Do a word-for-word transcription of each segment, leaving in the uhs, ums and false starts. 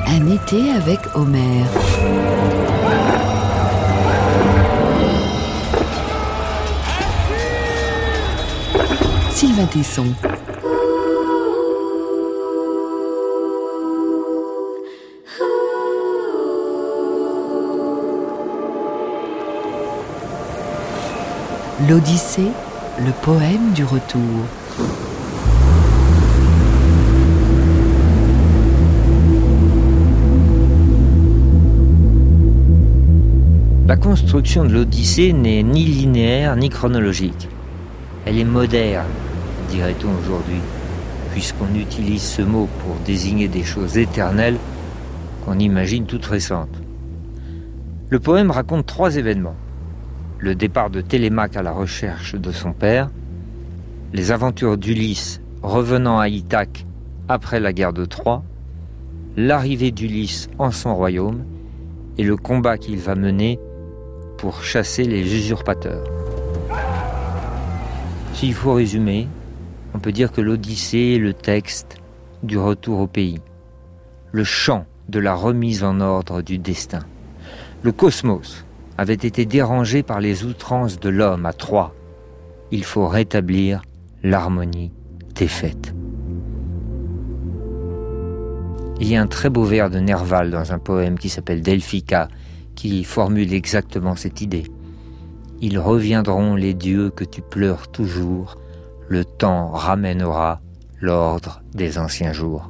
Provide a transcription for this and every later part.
Un été avec Homère. Sylvain Tesson. L'Odyssée, le poème du retour. La construction de l'Odyssée n'est ni linéaire ni chronologique. Elle est moderne, dirait-on aujourd'hui, puisqu'on utilise ce mot pour désigner des choses éternelles qu'on imagine toutes récentes. Le poème raconte trois événements. Le départ de Télémaque à la recherche de son père, les aventures d'Ulysse revenant à Ithaque après la guerre de Troie, l'arrivée d'Ulysse en son royaume et le combat qu'il va mener pour chasser les usurpateurs. S'il faut résumer, on peut dire que l'Odyssée est le texte du retour au pays, le chant de la remise en ordre du destin. Le cosmos avait été dérangé par les outrances de l'homme à Troie. Il faut rétablir l'harmonie défaite. Il y a un très beau vers de Nerval dans un poème qui s'appelle Delphica, qui formule exactement cette idée. Ils reviendront les dieux que tu pleures toujours, le temps ramènera l'ordre des anciens jours.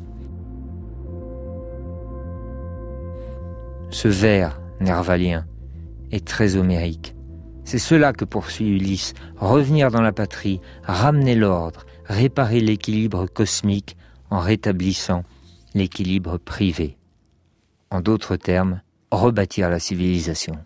Ce vers nervalien est très homérique. C'est cela que poursuit Ulysse, revenir dans la patrie, ramener l'ordre, réparer l'équilibre cosmique en rétablissant l'équilibre privé. En d'autres termes, rebâtir la civilisation.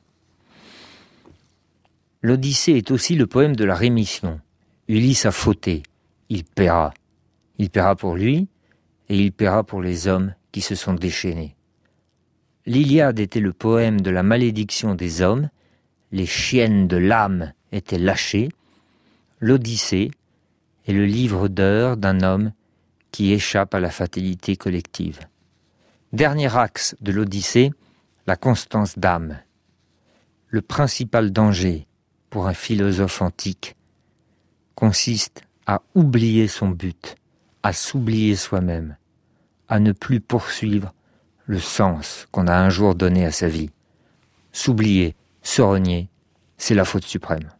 L'Odyssée est aussi le poème de la rémission. Ulysse a fauté, il paiera. Il paiera pour lui et il paiera pour les hommes qui se sont déchaînés. L'Iliade était le poème de la malédiction des hommes, les chiennes de l'âme étaient lâchées. L'Odyssée est le livre d'heures d'un homme qui échappe à la fatalité collective. Dernier axe de l'Odyssée, la constance d'âme. Le principal danger pour un philosophe antique consiste à oublier son but, à s'oublier soi-même, à ne plus poursuivre le sens qu'on a un jour donné à sa vie. S'oublier, se renier, c'est la faute suprême.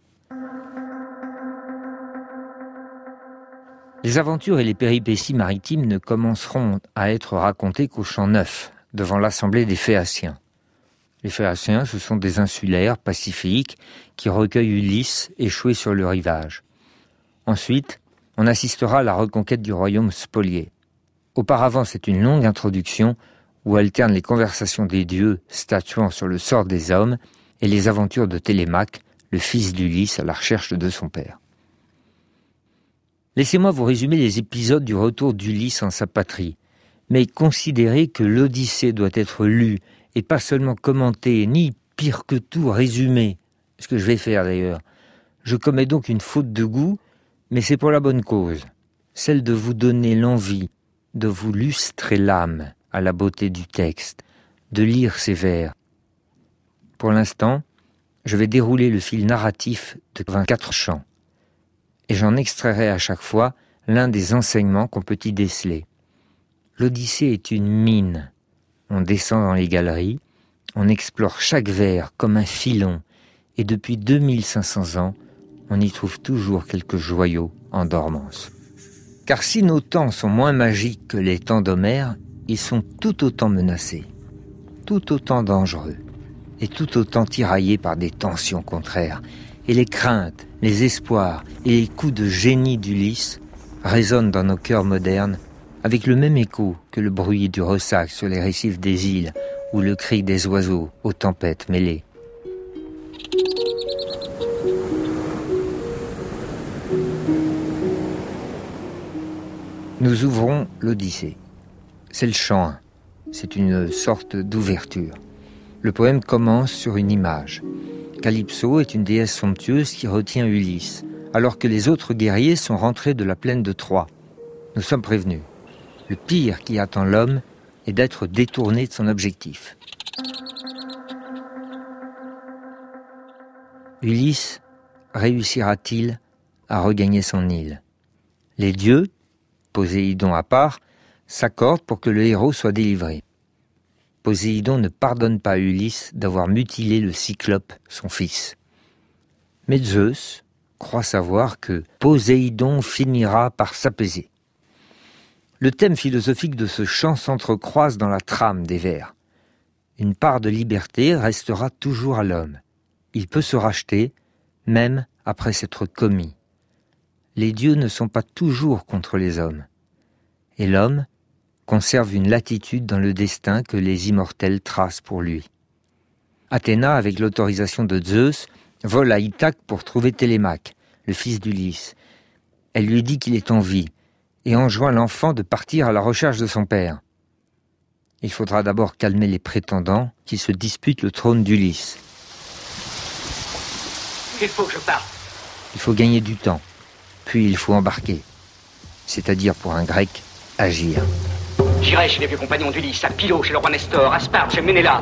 Les aventures et les péripéties maritimes ne commenceront à être racontées qu'au Champ Neuf, devant l'assemblée des Phéaciens. Les Phéaciens, ce sont des insulaires pacifiques qui recueillent Ulysse échoué sur le rivage. Ensuite, on assistera à la reconquête du royaume spolié. Auparavant, c'est une longue introduction où alternent les conversations des dieux statuant sur le sort des hommes et les aventures de Télémaque, le fils d'Ulysse à la recherche de son père. Laissez-moi vous résumer les épisodes du retour d'Ulysse en sa patrie, mais considérez que l'Odyssée doit être lue et pas seulement commentée, ni pire que tout résumée, ce que je vais faire d'ailleurs. Je commets donc une faute de goût, mais c'est pour la bonne cause, celle de vous donner l'envie de vous lustrer l'âme à la beauté du texte, de lire ces vers. Pour l'instant, je vais dérouler le fil narratif de vingt-quatre chants, et j'en extrairai à chaque fois l'un des enseignements qu'on peut y déceler. L'Odyssée est une mine. On descend dans les galeries, on explore chaque vers comme un filon, et depuis deux mille cinq cents ans, on y trouve toujours quelques joyaux en dormance. Car si nos temps sont moins magiques que les temps d'Homère, ils sont tout autant menacés, tout autant dangereux, et tout autant tiraillés par des tensions contraires. Et les craintes, les espoirs et les coups de génie d'Ulysse résonnent dans nos cœurs modernes avec le même écho que le bruit du ressac sur les récifs des îles ou le cri des oiseaux aux tempêtes mêlées. Nous ouvrons l'Odyssée. C'est le chant un. C'est une sorte d'ouverture. Le poème commence sur une image. Calypso est une déesse somptueuse qui retient Ulysse, alors que les autres guerriers sont rentrés de la plaine de Troie. Nous sommes prévenus. Le pire qui attend l'homme et d'être détourné de son objectif. Ulysse réussira-t-il à regagner son île ? Les dieux, Poséidon à part, s'accordent pour que le héros soit délivré. Poséidon ne pardonne pas à Ulysse d'avoir mutilé le Cyclope, son fils. Mais Zeus croit savoir que Poséidon finira par s'apaiser. Le thème philosophique de ce chant s'entrecroise dans la trame des vers. Une part de liberté restera toujours à l'homme. Il peut se racheter, même après s'être commis. Les dieux ne sont pas toujours contre les hommes. Et l'homme conserve une latitude dans le destin que les immortels tracent pour lui. Athéna, avec l'autorisation de Zeus, vole à Ithaque pour trouver Télémaque, le fils d'Ulysse. Elle lui dit qu'il est en vie et enjoint l'enfant de partir à la recherche de son père. Il faudra d'abord calmer les prétendants qui se disputent le trône d'Ulysse. Il faut que je parte. Il faut gagner du temps, puis il faut embarquer. C'est-à-dire pour un grec, agir. J'irai chez les vieux compagnons d'Ulysse, à Pylos, chez le roi Nestor, à Sparte, chez Ménélas.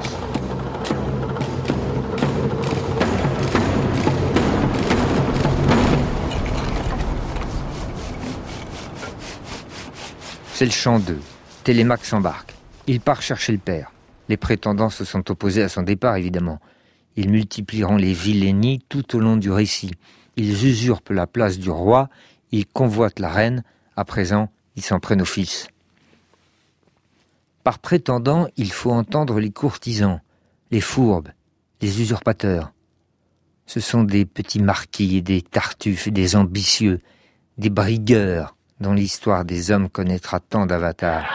C'est le chant deux. Télémaque s'embarque. Il part chercher le père. Les prétendants se sont opposés à son départ, évidemment. Ils multiplieront les vilainies tout au long du récit. Ils usurpent la place du roi, ils convoitent la reine, à présent, ils s'en prennent au fils. Par prétendants, il faut entendre les courtisans, les fourbes, les usurpateurs. Ce sont des petits marquis, des tartuffes, des ambitieux, des brigueurs dont l'histoire des hommes connaîtra tant d'avatars.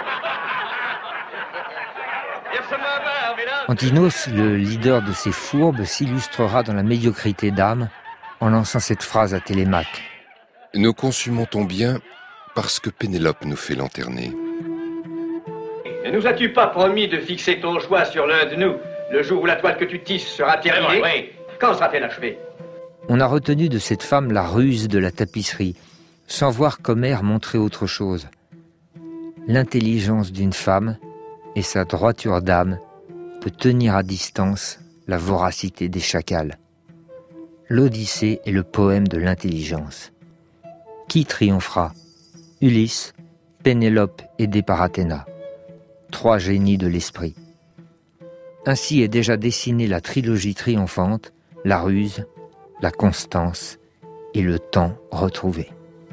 Antinos, le leader de ces fourbes, s'illustrera dans la médiocrité d'âme en lançant cette phrase à Télémaque. « Nous consumons ton bien parce que Pénélope nous fait lanterner. » Ne nous as-tu pas promis de fixer ton choix sur l'un de nous, le jour où la toile que tu tisses sera terminée ? Oui, oui. Quand sera-t-elle achevée ? On a retenu de cette femme la ruse de la tapisserie, sans voir qu'Homère montrait autre chose. L'intelligence d'une femme et sa droiture d'âme peut tenir à distance la voracité des chacals. L'Odyssée est le poème de l'intelligence. Qui triomphera ? Ulysse, Pénélope aidée par Athéna. Trois génies de l'esprit. Ainsi est déjà dessinée la trilogie triomphante, la ruse, la constance et le temps retrouvé.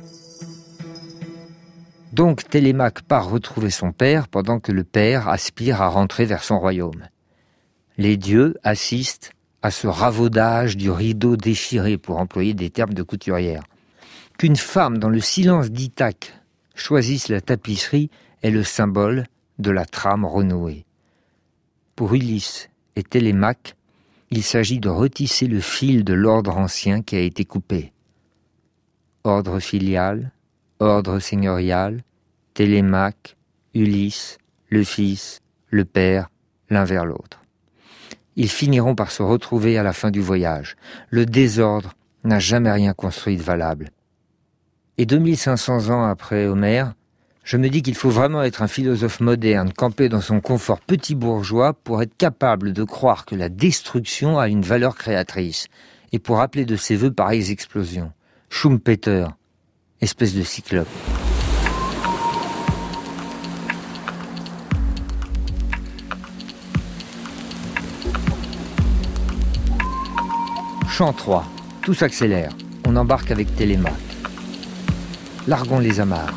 Donc Télémaque part retrouver son père pendant que le père aspire à rentrer vers son royaume. Les dieux assistent à ce ravaudage du rideau déchiré, pour employer des termes de couturière. Qu'une femme dans le silence d'Ithaque choisisse la tapisserie est le symbole de la trame renouée. Pour Ulysse et Télémaque, il s'agit de retisser le fil de l'ordre ancien qui a été coupé. Ordre filial, ordre seigneurial, Télémaque, Ulysse, le fils, le père, l'un vers l'autre. Ils finiront par se retrouver à la fin du voyage. Le désordre n'a jamais rien construit de valable. Et deux mille cinq cents ans après Homère, je me dis qu'il faut vraiment être un philosophe moderne, campé dans son confort petit bourgeois, pour être capable de croire que la destruction a une valeur créatrice, et pour appeler de ses voeux pareilles explosions. Schumpeter, espèce de cyclope. Chant trois. Tout s'accélère. On embarque avec Télémaque. Largons les amarres.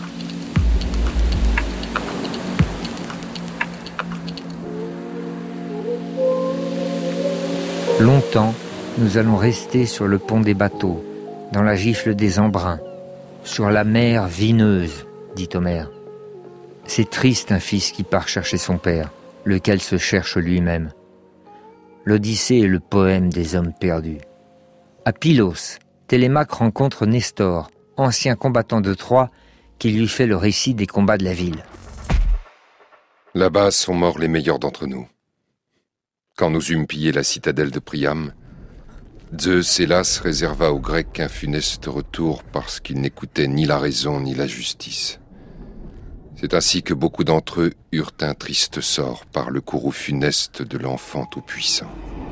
Longtemps, nous allons rester sur le pont des bateaux, dans la gifle des embruns, sur la mer vineuse, dit Homère. C'est triste un fils qui part chercher son père, lequel se cherche lui-même. L'Odyssée est le poème des hommes perdus. À Pylos, Télémaque rencontre Nestor, ancien combattant de Troie, qui lui fait le récit des combats de la ville. Là-bas sont morts les meilleurs d'entre nous. Quand nous eûmes pillé la citadelle de Priam, Zeus, hélas, réserva aux Grecs un funeste retour parce qu'ils n'écoutaient ni la raison ni la justice. C'est ainsi que beaucoup d'entre eux eurent un triste sort par le courroux funeste de l'enfant tout-puissant.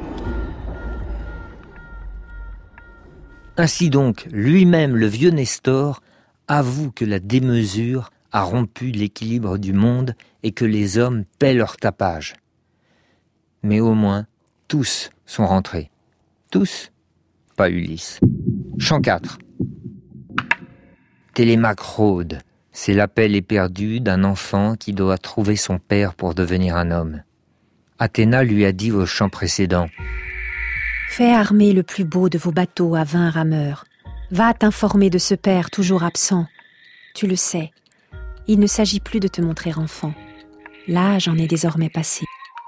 Ainsi donc, lui-même, le vieux Nestor, avoue que la démesure a rompu l'équilibre du monde et que les hommes paient leur tapage. Mais au moins, tous sont rentrés. Tous, pas Ulysse. Chant quatre. Télémaque rôde. C'est l'appel éperdu d'un enfant qui doit trouver son père pour devenir un homme. Athéna lui a dit au chant précédent: Fais armer le plus beau de vos bateaux à vingt rameurs. Va t'informer de ce père toujours absent. Tu le sais, il ne s'agit plus de te montrer enfant. L'âge en est désormais passé.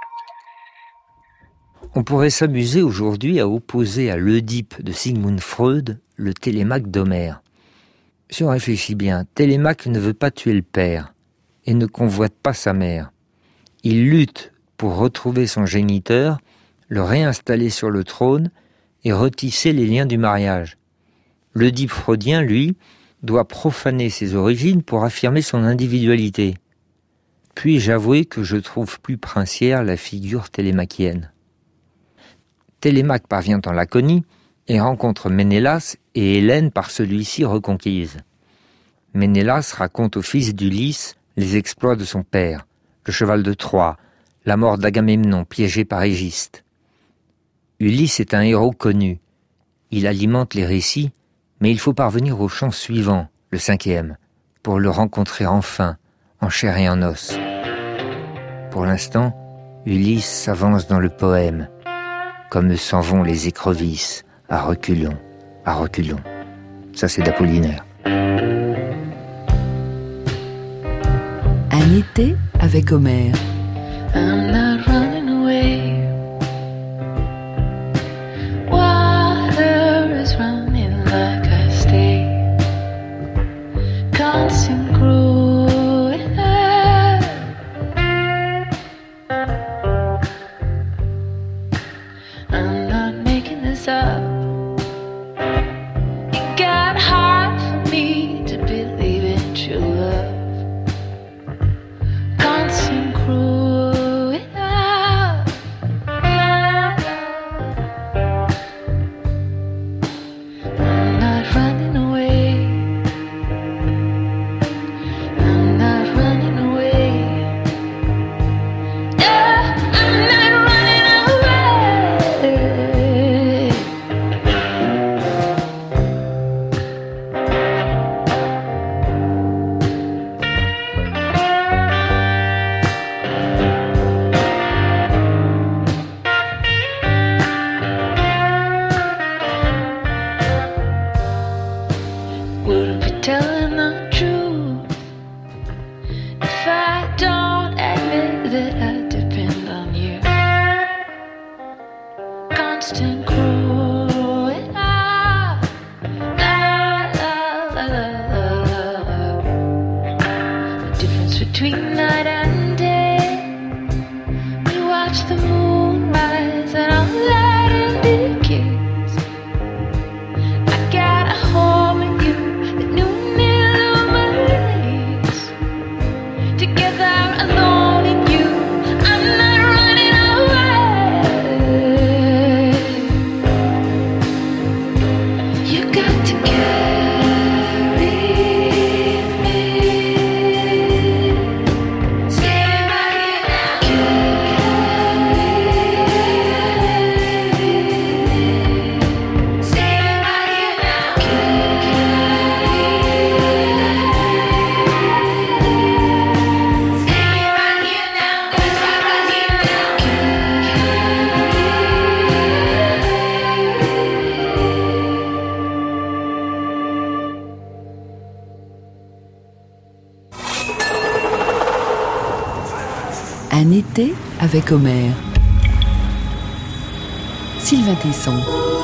On pourrait s'amuser aujourd'hui à opposer à l'Œdipe de Sigmund Freud le Télémaque d'Homère. Si on réfléchit bien, Télémaque ne veut pas tuer le père et ne convoite pas sa mère. Il lutte pour retrouver son géniteur, le réinstaller sur le trône et retisser les liens du mariage. L'Œdipe freudien, lui, doit profaner ses origines pour affirmer son individualité. Puis-je avouer que je trouve plus princière la figure télémachienne. Télémaque parvient en Laconie et rencontre Ménélas et Hélène par celui-ci reconquise. Ménélas raconte au fils d'Ulysse les exploits de son père, le cheval de Troie, la mort d'Agamemnon piégé par Égiste. Ulysse est un héros connu. Il alimente les récits, mais il faut parvenir au chant suivant, le cinquième, pour le rencontrer enfin, en chair et en os. Pour l'instant, Ulysse s'avance dans le poème, comme s'en vont les écrevisses, à reculons, à reculons. Ça, c'est d'Apollinaire. Un été avec Homère. I'm not running away. Water is running like I stay. Constant growing up. I'm not making this up. It got hard for me to believe in true love. Constant growing up. I'm not running away. I'm not running away. Yeah, I'm not running away. Wouldn't be telling the truth if I don't admit that I depend on you. Constant growing up. La, la, la, la, la, la. The difference between night and day. We watch the moon rise and I'll let it be a kiss. I got a home with you. The noon illuminates. Together alone in you, I'm not running away. You got to carry me. Stay right here now. Carry me. Stay right here now. Stay right here now. Stay right here Un été avec Homère. Sylvain Tesson.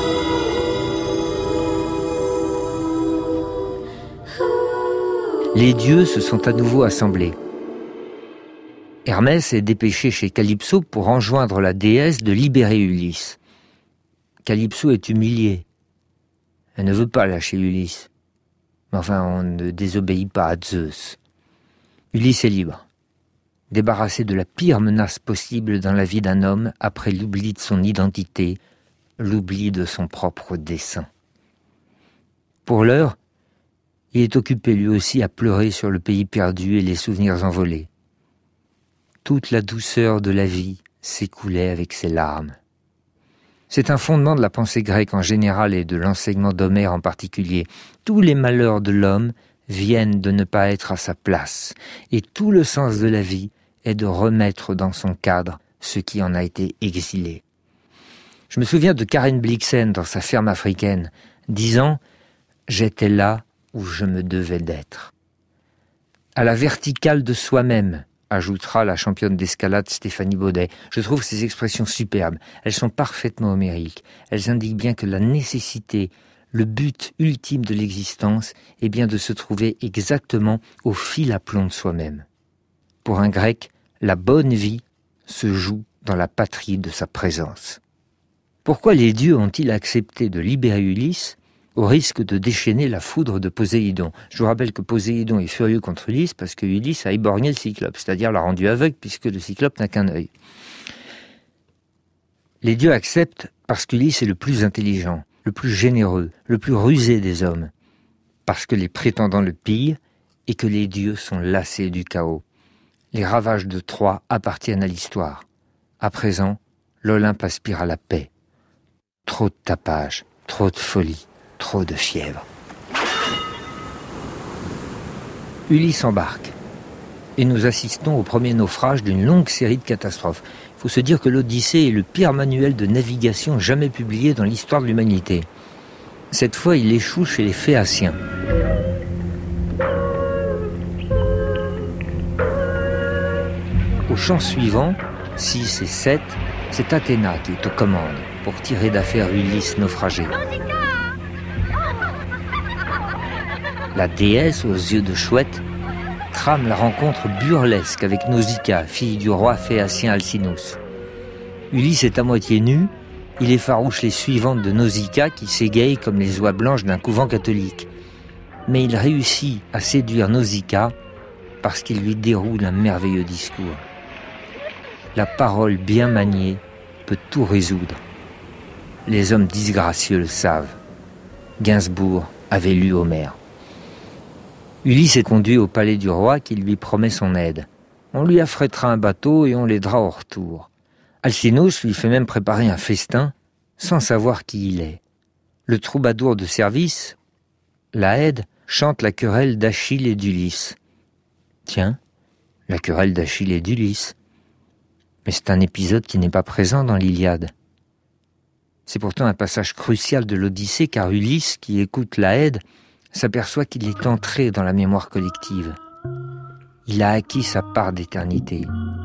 Les dieux se sont à nouveau assemblés. Hermès est dépêché chez Calypso pour enjoindre la déesse de libérer Ulysse. Calypso est humiliée. Elle ne veut pas lâcher Ulysse. Mais enfin, on ne désobéit pas à Zeus. Ulysse est libre, débarrassé de la pire menace possible dans la vie d'un homme après l'oubli de son identité, l'oubli de son propre dessein. Pour l'heure, il est occupé lui aussi à pleurer sur le pays perdu et les souvenirs envolés. Toute la douceur de la vie s'écoulait avec ses larmes. C'est un fondement de la pensée grecque en général et de l'enseignement d'Homère en particulier. Tous les malheurs de l'homme viennent de ne pas être à sa place, et tout le sens de la vie est de remettre dans son cadre ce qui en a été exilé. Je me souviens de Karen Blixen dans sa ferme africaine, disant « J'étais là où je me devais d'être ». À la verticale de soi-même, ajoutera la championne d'escalade Stéphanie Baudet. Je trouve ces expressions superbes. Elles sont parfaitement homériques. Elles indiquent bien que la nécessité, le but ultime de l'existence, est bien de se trouver exactement au fil à plomb de soi-même. Pour un grec, la bonne vie se joue dans la patrie de sa présence. Pourquoi les dieux ont-ils accepté de libérer Ulysse au risque de déchaîner la foudre de Poséidon? Je vous rappelle que Poséidon est furieux contre Ulysse parce que Ulysse a éborgné le cyclope, c'est-à-dire l'a rendu aveugle puisque le cyclope n'a qu'un œil. Les dieux acceptent parce qu'Ulysse est le plus intelligent, le plus généreux, le plus rusé des hommes, parce que les prétendants le pillent et que les dieux sont lassés du chaos. Les ravages de Troie appartiennent à l'histoire. À présent, l'Olympe aspire à la paix. Trop de tapage, trop de folie, trop de fièvre. Ulysse embarque, et nous assistons au premier naufrage d'une longue série de catastrophes. Il faut se dire que l'Odyssée est le pire manuel de navigation jamais publié dans l'histoire de l'humanité. Cette fois, il échoue chez les Phéaciens. Au chant suivant, six et sept, c'est Athéna qui est aux commandes pour tirer d'affaire Ulysse naufragé. La déesse aux yeux de chouette trame la rencontre burlesque avec Nausicaa, fille du roi phéacien Alcinous. Ulysse est à moitié nu, il effarouche les suivantes de Nausicaa qui s'égayent comme les oies blanches d'un couvent catholique. Mais il réussit à séduire Nausicaa parce qu'il lui déroule un merveilleux discours. La parole bien maniée peut tout résoudre. Les hommes disgracieux le savent. Gainsbourg avait lu Homère. Ulysse est conduit au palais du roi qui lui promet son aide. On lui affrètera un bateau et on l'aidera au retour. Alcinous lui fait même préparer un festin sans savoir qui il est. Le troubadour de service, Laède, chante la querelle d'Achille et d'Ulysse. Tiens, la querelle d'Achille et d'Ulysse. Mais c'est un épisode qui n'est pas présent dans l'Iliade. C'est pourtant un passage crucial de l'Odyssée car Ulysse, qui écoute Laède, s'aperçoit qu'il est entré dans la mémoire collective. Il a acquis sa part d'éternité.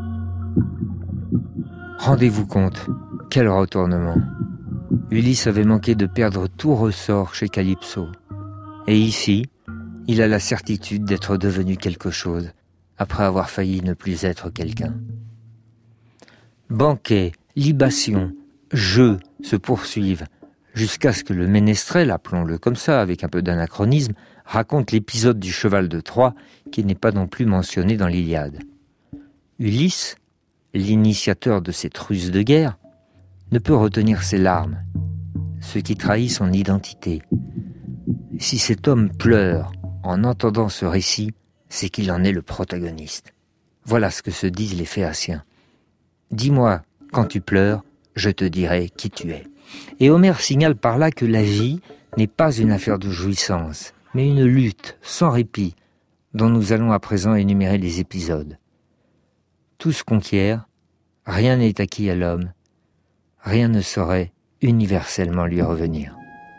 Rendez-vous compte, quel retournement. Ulysse avait manqué de perdre tout ressort chez Calypso. Et ici, il a la certitude d'être devenu quelque chose, après avoir failli ne plus être quelqu'un. Banquets, libations, jeux se poursuivent, jusqu'à ce que le ménestrel, appelons-le comme ça, avec un peu d'anachronisme, raconte l'épisode du cheval de Troie, qui n'est pas non plus mentionné dans l'Iliade. Ulysse, l'initiateur de cette ruse de guerre, ne peut retenir ses larmes, ce qui trahit son identité. Si cet homme pleure en entendant ce récit, c'est qu'il en est le protagoniste. Voilà ce que se disent les Phéaciens. Dis-moi, quand tu pleures, je te dirai qui tu es. Et Homère signale par là que la vie n'est pas une affaire de jouissance, mais une lutte sans répit, dont nous allons à présent énumérer les épisodes. Tout se conquiert, rien n'est acquis à l'homme, rien ne saurait universellement lui revenir.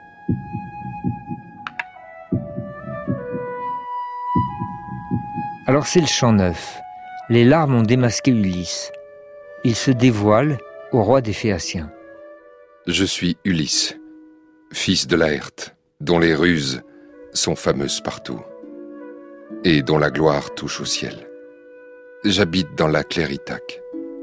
Alors c'est le chant neuf. Les larmes ont démasqué Ulysse. Il se dévoile au roi des Phéaciens. Je suis Ulysse, fils de Laërte, dont les ruses sont fameuses partout, et dont la gloire touche au ciel. J'habite dans la Cléritaque.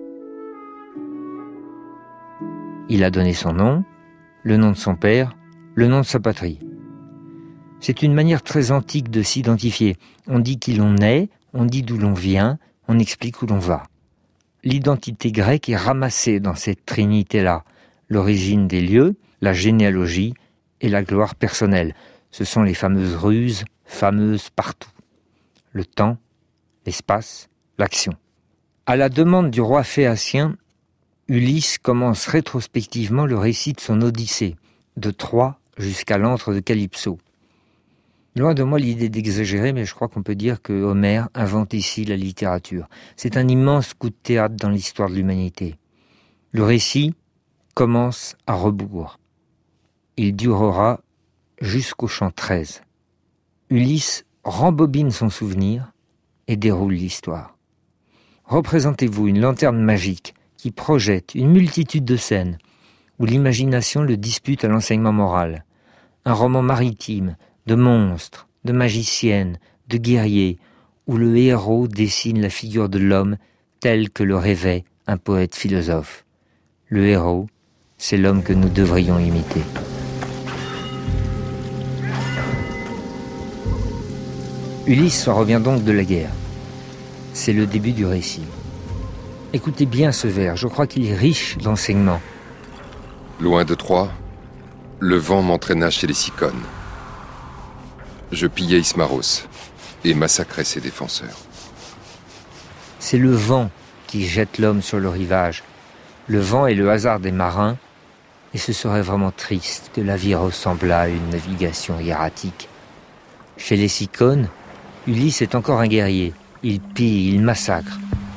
Il a donné son nom, le nom de son père, le nom de sa patrie. C'est une manière très antique de s'identifier. On dit qui l'on est, On dit d'où l'on vient, on explique où l'on va. L'identité grecque est ramassée dans cette trinité-là. L'origine des lieux, la généalogie et la gloire personnelle. Ce sont les fameuses ruses, fameuses partout. Le temps, l'espace, l'action. À la demande du roi phéacien, Ulysse commence rétrospectivement le récit de son Odyssée, de Troie jusqu'à l'antre de Calypso. Loin de moi l'idée d'exagérer, mais je crois qu'on peut dire que Homère invente ici la littérature. C'est un immense coup de théâtre dans l'histoire de l'humanité. Le récit commence à rebours. Il durera jusqu'au chant treize. Ulysse rembobine son souvenir et déroule l'histoire. Représentez-vous une lanterne magique qui projette une multitude de scènes où l'imagination le dispute à l'enseignement moral. Un roman maritime, de monstres, de magiciennes, de guerriers, où le héros dessine la figure de l'homme tel que le rêvait un poète philosophe. Le héros, c'est l'homme que nous devrions imiter. Ulysse revient donc de la guerre. C'est le début du récit. Écoutez bien ce vers, je crois qu'il est riche d'enseignements. Loin de Troie, le vent m'entraîna chez les Cicones. Je pillai Ismaros et massacrai ses défenseurs. C'est le vent qui jette l'homme sur le rivage. Le vent est le hasard des marins, et ce serait vraiment triste que la vie ressemblât à une navigation erratique. Chez les Cicones, Ulysse est encore un guerrier. Il pille, il massacre.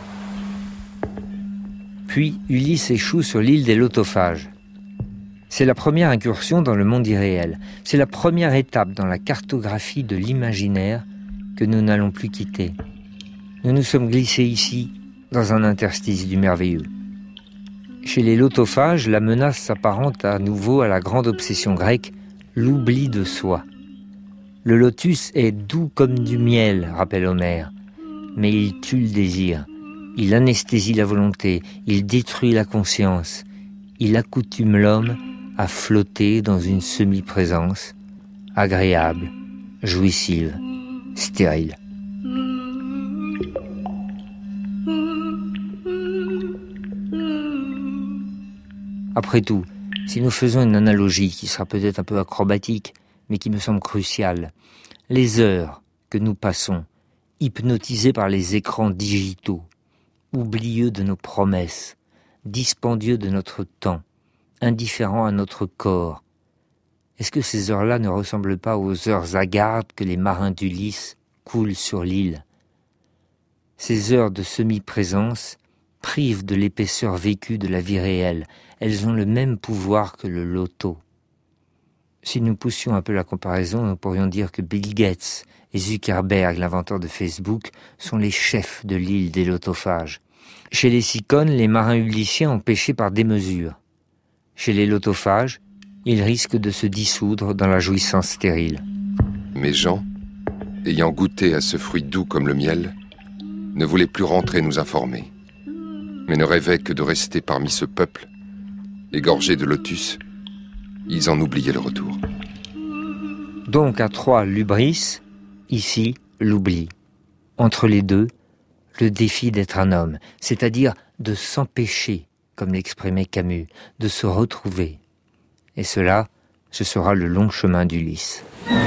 Puis Ulysse échoue sur l'île des Lotophages. C'est la première incursion dans le monde irréel. C'est la première étape dans la cartographie de l'imaginaire que nous n'allons plus quitter. Nous nous sommes glissés ici, dans un interstice du merveilleux. Chez les Lotophages, la menace s'apparente à nouveau à la grande obsession grecque, l'oubli de soi. Le lotus est doux comme du miel, rappelle Homère, mais il tue le désir, il anesthésie la volonté, il détruit la conscience, il accoutume l'homme à flotter dans une semi-présence, agréable, jouissive, stérile. Après tout, si nous faisons une analogie qui sera peut-être un peu acrobatique, mais qui me semble cruciale, les heures que nous passons, hypnotisés par les écrans digitaux, oublieux de nos promesses, dispendieux de notre temps, indifférents à notre corps, est-ce que ces heures-là ne ressemblent pas aux heures hagardes que les marins d'Ulysse coulent sur l'île? Ces heures de semi-présence privent de l'épaisseur vécue de la vie réelle. Elles ont le même pouvoir que le loto. Si nous poussions un peu la comparaison, nous pourrions dire que Bill Gates et Zuckerberg, l'inventeur de Facebook, sont les chefs de l'île des lotophages. Chez les Cicones, les marins ulyssiens ont pêché par démesure. Chez les lotophages, ils risquent de se dissoudre dans la jouissance stérile. Mes gens, ayant goûté à ce fruit doux comme le miel, ne voulaient plus rentrer nous informer, mais ne rêvaient que de rester parmi ce peuple, égorgé de lotus. Ils en oubliaient le retour. Donc à Troie, l'ubris, ici, l'oubli. Entre les deux, le défi d'être un homme, c'est-à-dire de s'empêcher, comme l'exprimait Camus, de se retrouver. Et cela, ce sera le long chemin d'Ulysse.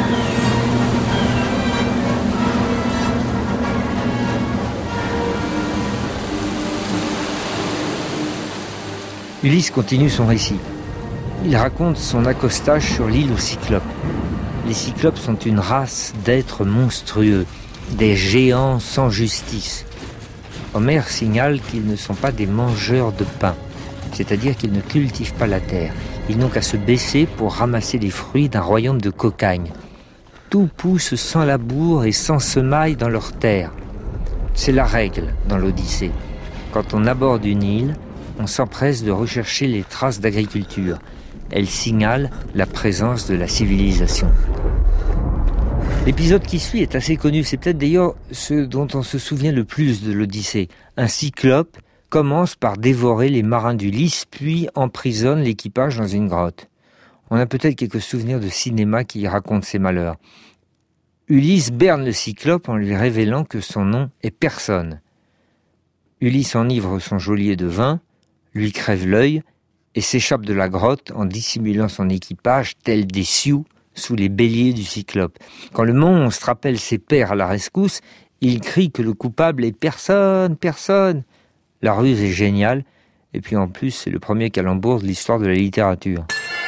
Ulysse continue son récit. Il raconte son accostage sur l'île aux Cyclopes. Les Cyclopes sont une race d'êtres monstrueux, des géants sans justice. Homère signale qu'ils ne sont pas des mangeurs de pain, c'est-à-dire qu'ils ne cultivent pas la terre. Ils n'ont qu'à se baisser pour ramasser les fruits d'un royaume de cocagne. Tout pousse sans labour et sans semaille dans leur terre. C'est la règle dans l'Odyssée. Quand on aborde une île, on s'empresse de rechercher les traces d'agriculture. Elles signalent la présence de la civilisation. L'épisode qui suit est assez connu. C'est peut-être d'ailleurs ce dont on se souvient le plus de l'Odyssée. Un cyclope commence par dévorer les marins d'Ulysse, puis emprisonne l'équipage dans une grotte. On a peut-être quelques souvenirs de cinéma qui racontent ces malheurs. Ulysse berne le Cyclope en lui révélant que son nom est Personne. Ulysse enivre son geôlier de vin, lui crève l'œil et s'échappe de la grotte en dissimulant son équipage tel des sioux sous les béliers du Cyclope. Quand le monstre appelle ses pairs à la rescousse, il crie que le coupable est Personne, Personne. La ruse est géniale, et puis en plus, c'est le premier calembour de l'histoire de la littérature.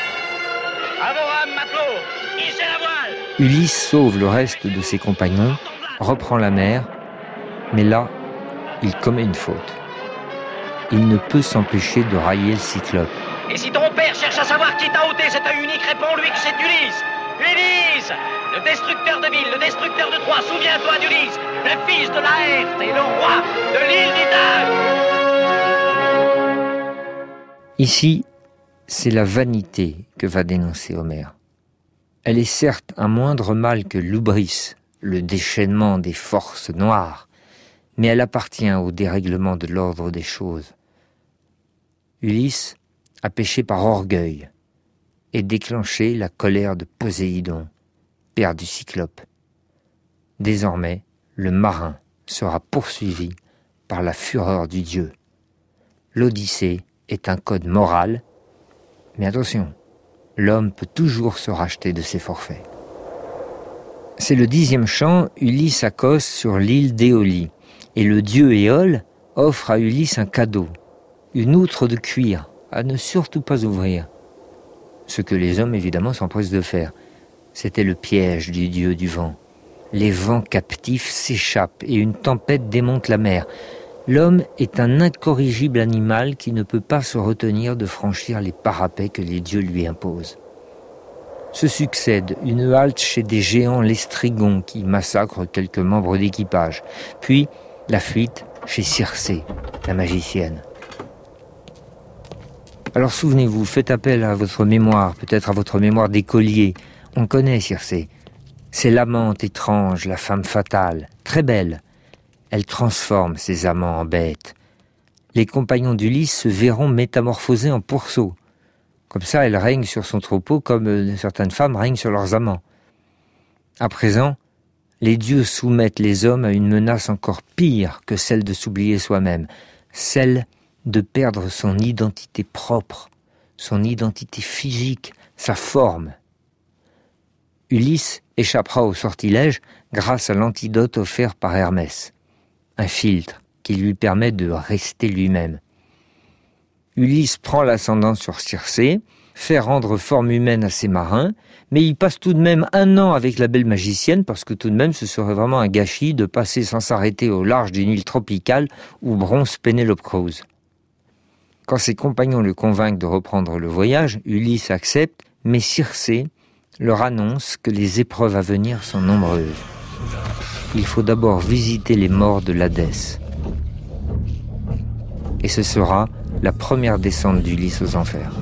Ulysse sauve le reste de ses compagnons, reprend la mer, mais là, il commet une faute. Il ne peut s'empêcher de railler le Cyclope. Et si ton père cherche à savoir qui t'a ôté cet œil unique, réponds-lui que c'est Ulysse. Ulysse, le destructeur de ville, le destructeur de Troie, souviens-toi d'Ulysse, le fils de Laërte et le roi de l'île d'Ithaque. Ici, c'est la vanité que va dénoncer Homère. Elle est certes un moindre mal que l'hubris, le déchaînement des forces noires, mais elle appartient au dérèglement de l'ordre des choses. Ulysse a péché par orgueil et déclenché la colère de Poséidon, père du Cyclope. Désormais, le marin sera poursuivi par la fureur du dieu. L'Odyssée est un code moral, mais attention, l'homme peut toujours se racheter de ses forfaits. C'est le dixième chant, Ulysse accoste sur l'île d'Éolie, et le dieu Éole offre à Ulysse un cadeau, une outre de cuir, à ne surtout pas ouvrir. Ce que les hommes évidemment s'empressent de faire. C'était le piège du dieu du vent. Les vents captifs s'échappent et une tempête démonte la mer. L'homme est un incorrigible animal qui ne peut pas se retenir de franchir les parapets que les dieux lui imposent. Se succède une halte chez des géants lestrigons qui massacrent quelques membres d'équipage, puis la fuite chez Circé, la magicienne. Alors souvenez-vous, faites appel à votre mémoire, peut-être à votre mémoire d'écolier. On connaît Circé. C'est l'amante étrange, la femme fatale, très belle. Elle transforme ses amants en bêtes. Les compagnons d'Ulysse se verront métamorphosés en pourceaux. Comme ça, elle règne sur son troupeau comme certaines femmes règnent sur leurs amants. À présent, les dieux soumettent les hommes à une menace encore pire que celle de s'oublier soi-même, celle de perdre son identité propre, son identité physique, sa forme. Ulysse échappera au sortilège grâce à l'antidote offert par Hermès, un filtre qui lui permet de rester lui-même. Ulysse prend l'ascendant sur Circé, fait rendre forme humaine à ses marins, mais il passe tout de même un an avec la belle magicienne parce que tout de même ce serait vraiment un gâchis de passer sans s'arrêter au large d'une île tropicale où bronze Pénélope Cruz. Quand ses compagnons le convainquent de reprendre le voyage, Ulysse accepte, mais Circé leur annonce que les épreuves à venir sont nombreuses. Il faut d'abord visiter les morts de l'Hadès. Et ce sera la première descente d'Ulysse aux enfers.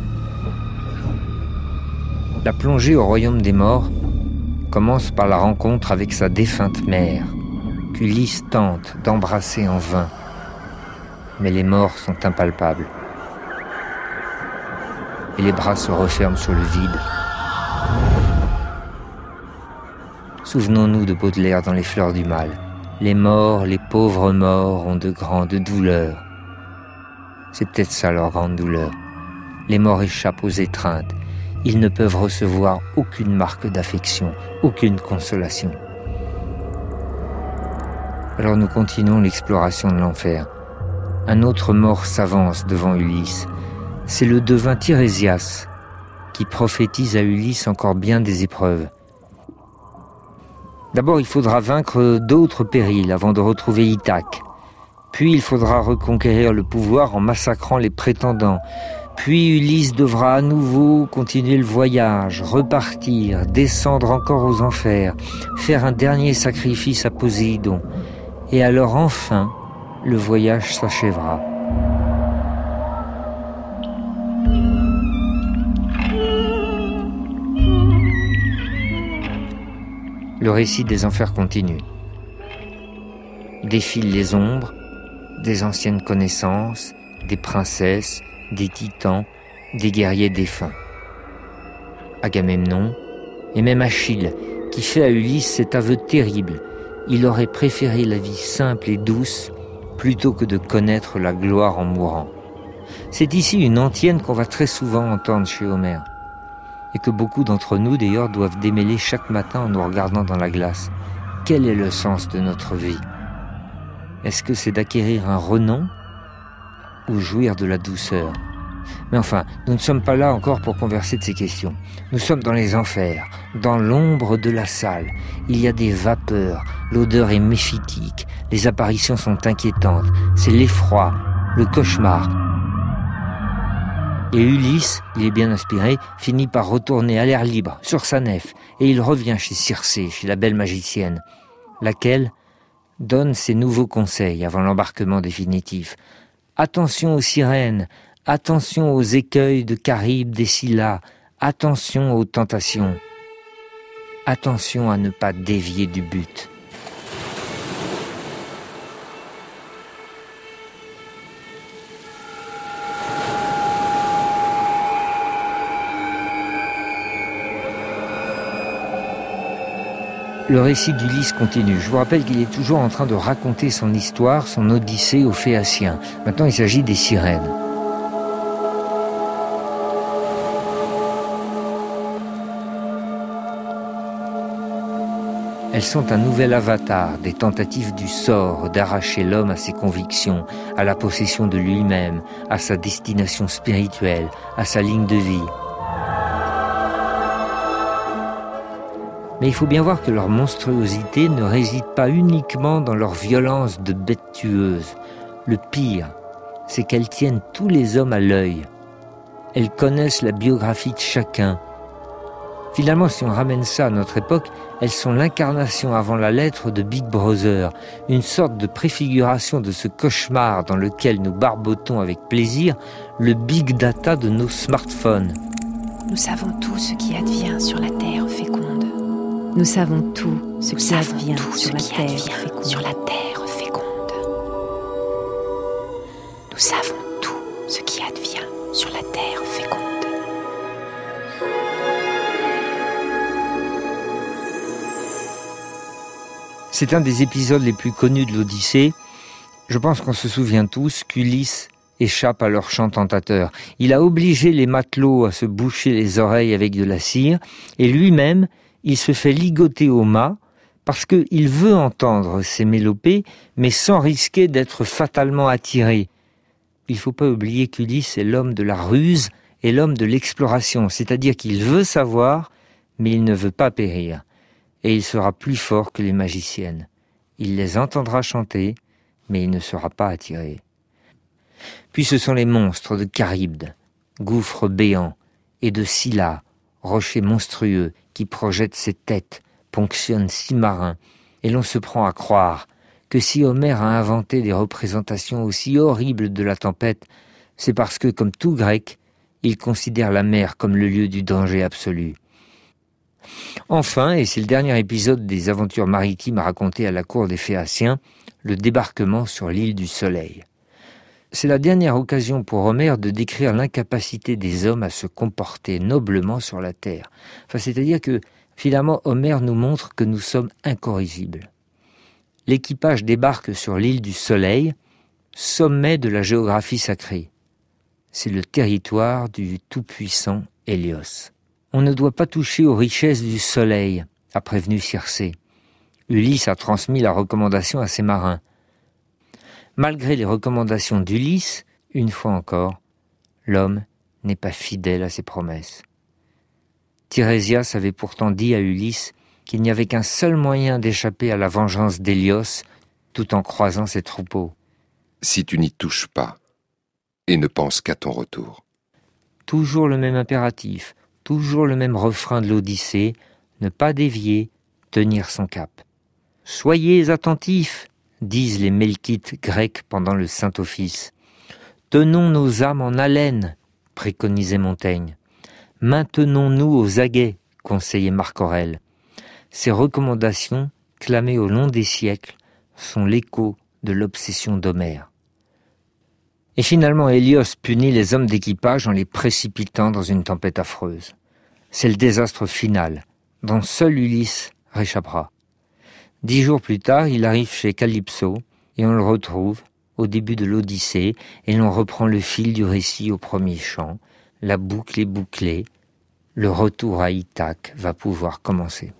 La plongée au royaume des morts commence par la rencontre avec sa défunte mère, qu'Ulysse tente d'embrasser en vain. Mais les morts sont impalpables. Et les bras se referment sur le vide. Souvenons-nous de Baudelaire dans Les Fleurs du Mal. Les morts, les pauvres morts ont de grandes douleurs. C'est peut-être ça leur grande douleur. Les morts échappent aux étreintes. Ils ne peuvent recevoir aucune marque d'affection, aucune consolation. Alors nous continuons l'exploration de l'enfer. Un autre mort s'avance devant Ulysse. C'est le devin Tirésias qui prophétise à Ulysse encore bien des épreuves. D'abord, il faudra vaincre d'autres périls avant de retrouver Ithaque. Puis il faudra reconquérir le pouvoir en massacrant les prétendants. Puis Ulysse devra à nouveau continuer le voyage, repartir, descendre encore aux enfers, faire un dernier sacrifice à Poséidon. Et alors enfin, le voyage s'achèvera. Le récit des enfers continue. Défilent les ombres, des anciennes connaissances, des princesses, des titans, des guerriers défunts. Agamemnon, et même Achille, qui qui fait à Ulysse cet aveu terrible. Il aurait préféré la vie simple et douce plutôt que de connaître la gloire en mourant. C'est ici une antienne qu'on va très souvent entendre chez Homère, et que beaucoup d'entre nous d'ailleurs doivent démêler chaque matin en nous regardant dans la glace. Quel est le sens de notre vie ? Est-ce que c'est d'acquérir un renom ou jouir de la douceur ? Mais enfin, nous ne sommes pas là encore pour converser de ces questions. Nous sommes dans les enfers, dans l'ombre de la salle. Il y a des vapeurs, l'odeur est méphitique, les apparitions sont inquiétantes, c'est l'effroi, le cauchemar. Et Ulysse, il est bien inspiré, finit par retourner à l'air libre, sur sa nef, et il revient chez Circé, chez la belle magicienne, laquelle donne ses nouveaux conseils avant l'embarquement définitif. Attention aux sirènes, attention aux écueils de Charybde et Scylla, attention aux tentations. Attention à ne pas dévier du but. Le récit d'Ulysse continue. Je vous rappelle qu'il est toujours en train de raconter son histoire, son odyssée aux Phéaciens. Maintenant, il s'agit des sirènes. Elles sont un nouvel avatar des tentatives du sort d'arracher l'homme à ses convictions, à la possession de lui-même, à sa destination spirituelle, à sa ligne de vie. Mais il faut bien voir que leur monstruosité ne réside pas uniquement dans leur violence de bêtes tueuses. Le pire, c'est qu'elles tiennent tous les hommes à l'œil. Elles connaissent la biographie de chacun. Finalement, si on ramène ça à notre époque, elles sont l'incarnation avant la lettre de Big Brother, une sorte de préfiguration de ce cauchemar dans lequel nous barbotons avec plaisir le big data de nos smartphones. Nous savons tout ce qui advient sur la terre féconde. Nous savons tout ce qui advient sur la terre féconde. Sur la terre féconde. Nous savons tout ce qui advient sur la terre féconde. C'est un des épisodes les plus connus de l'Odyssée. Je pense qu'on se souvient tous qu'Ulysse échappe à leur chant tentateur. Il a obligé les matelots à se boucher les oreilles avec de la cire, et lui-même, il se fait ligoter au mât parce qu'il veut entendre ces mélopées, mais sans risquer d'être fatalement attiré. Il ne faut pas oublier qu'Ulysse est l'homme de la ruse et l'homme de l'exploration, c'est-à-dire qu'il veut savoir, mais il ne veut pas périr. Et il sera plus fort que les magiciennes. Il les entendra chanter, mais il ne sera pas attiré. Puis ce sont les monstres de Charybde, gouffres béants, et de Scylla, rochers monstrueux qui projettent ses têtes, ponctionnent six marins, et l'on se prend à croire que si Homère a inventé des représentations aussi horribles de la tempête, c'est parce que, comme tout grec, il considère la mer comme le lieu du danger absolu. Enfin, et c'est le dernier épisode des aventures maritimes racontées à la cour des Phéaciens, le débarquement sur l'île du Soleil. C'est la dernière occasion pour Homère de décrire l'incapacité des hommes à se comporter noblement sur la terre. Enfin, c'est-à-dire que, finalement, Homère nous montre que nous sommes incorrigibles. L'équipage débarque sur l'île du Soleil, sommet de la géographie sacrée. C'est le territoire du tout-puissant Hélios. On ne doit pas toucher aux richesses du soleil, a prévenu Circé. Ulysse a transmis la recommandation à ses marins. Malgré les recommandations d'Ulysse, une fois encore, l'homme n'est pas fidèle à ses promesses. Tirésias avait pourtant dit à Ulysse qu'il n'y avait qu'un seul moyen d'échapper à la vengeance d'Hélios, tout en croisant ses troupeaux. Si tu n'y touches pas, et ne penses qu'à ton retour. Toujours le même impératif, toujours le même refrain de l'Odyssée, ne pas dévier, tenir son cap. Soyez attentifs, disent les Melkites grecs pendant le Saint-Office. Tenons nos âmes en haleine, préconisait Montaigne. Maintenons-nous aux aguets, conseillait Marc Aurèle. Ces recommandations, clamées au long des siècles, sont l'écho de l'obsession d'Homère. Et finalement, Hélios punit les hommes d'équipage en les précipitant dans une tempête affreuse. C'est le désastre final, dont seul Ulysse réchappera. Dix jours plus tard, il arrive chez Calypso et on le retrouve au début de l'Odyssée et l'on reprend le fil du récit au premier chant. La boucle est bouclée. Le retour à Ithaque va pouvoir commencer.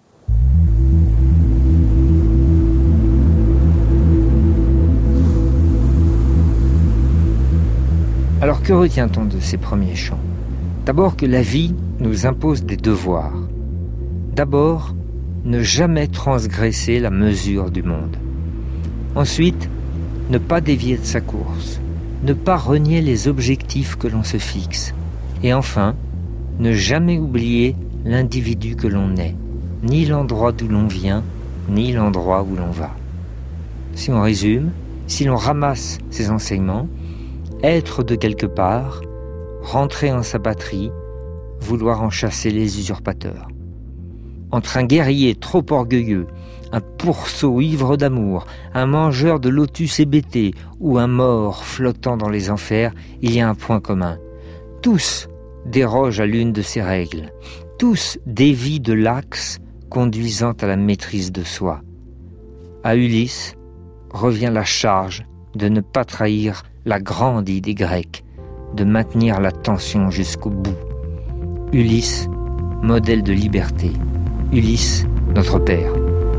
Alors que retient-on de ces premiers chants ? D'abord que la vie nous impose des devoirs. D'abord, ne jamais transgresser la mesure du monde. Ensuite, ne pas dévier de sa course. Ne pas renier les objectifs que l'on se fixe. Et enfin, ne jamais oublier l'individu que l'on est, ni l'endroit d'où l'on vient, ni l'endroit où l'on va. Si on résume, si l'on ramasse ces enseignements, être de quelque part, rentrer en sa patrie, vouloir en chasser les usurpateurs. Entre un guerrier trop orgueilleux, un pourceau ivre d'amour, un mangeur de lotus hébété ou un mort flottant dans les enfers, il y a un point commun. Tous dérogent à l'une de ces règles. Tous dévient de l'axe conduisant à la maîtrise de soi. À Ulysse revient la charge de ne pas trahir la grande idée grecque, de maintenir la tension jusqu'au bout. Ulysse, modèle de liberté. Ulysse, notre père.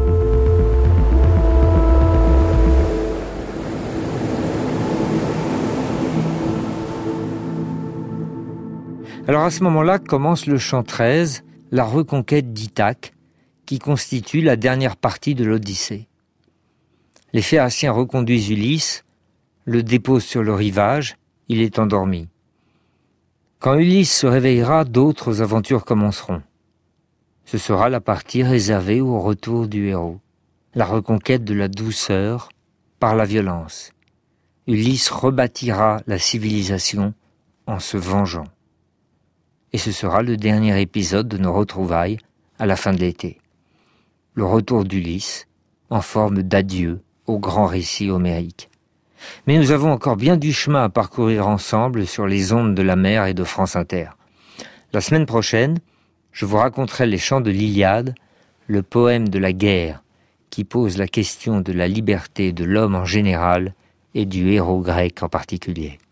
Alors à ce moment-là commence le chant treize, la reconquête d'Ithaque, qui constitue la dernière partie de l'Odyssée. Les Phéaciens reconduisent Ulysse, le déposent sur le rivage, il est endormi. Quand Ulysse se réveillera, d'autres aventures commenceront. Ce sera la partie réservée au retour du héros, la reconquête de la douceur par la violence. Ulysse rebâtira la civilisation en se vengeant. Et ce sera le dernier épisode de nos retrouvailles à la fin de l'été. Le retour d'Ulysse en forme d'adieu au grand récit homérique. Mais nous avons encore bien du chemin à parcourir ensemble sur les ondes de la mer et de France Inter. La semaine prochaine, je vous raconterai les chants de l'Iliade, le poème de la guerre qui pose la question de la liberté de l'homme en général et du héros grec en particulier.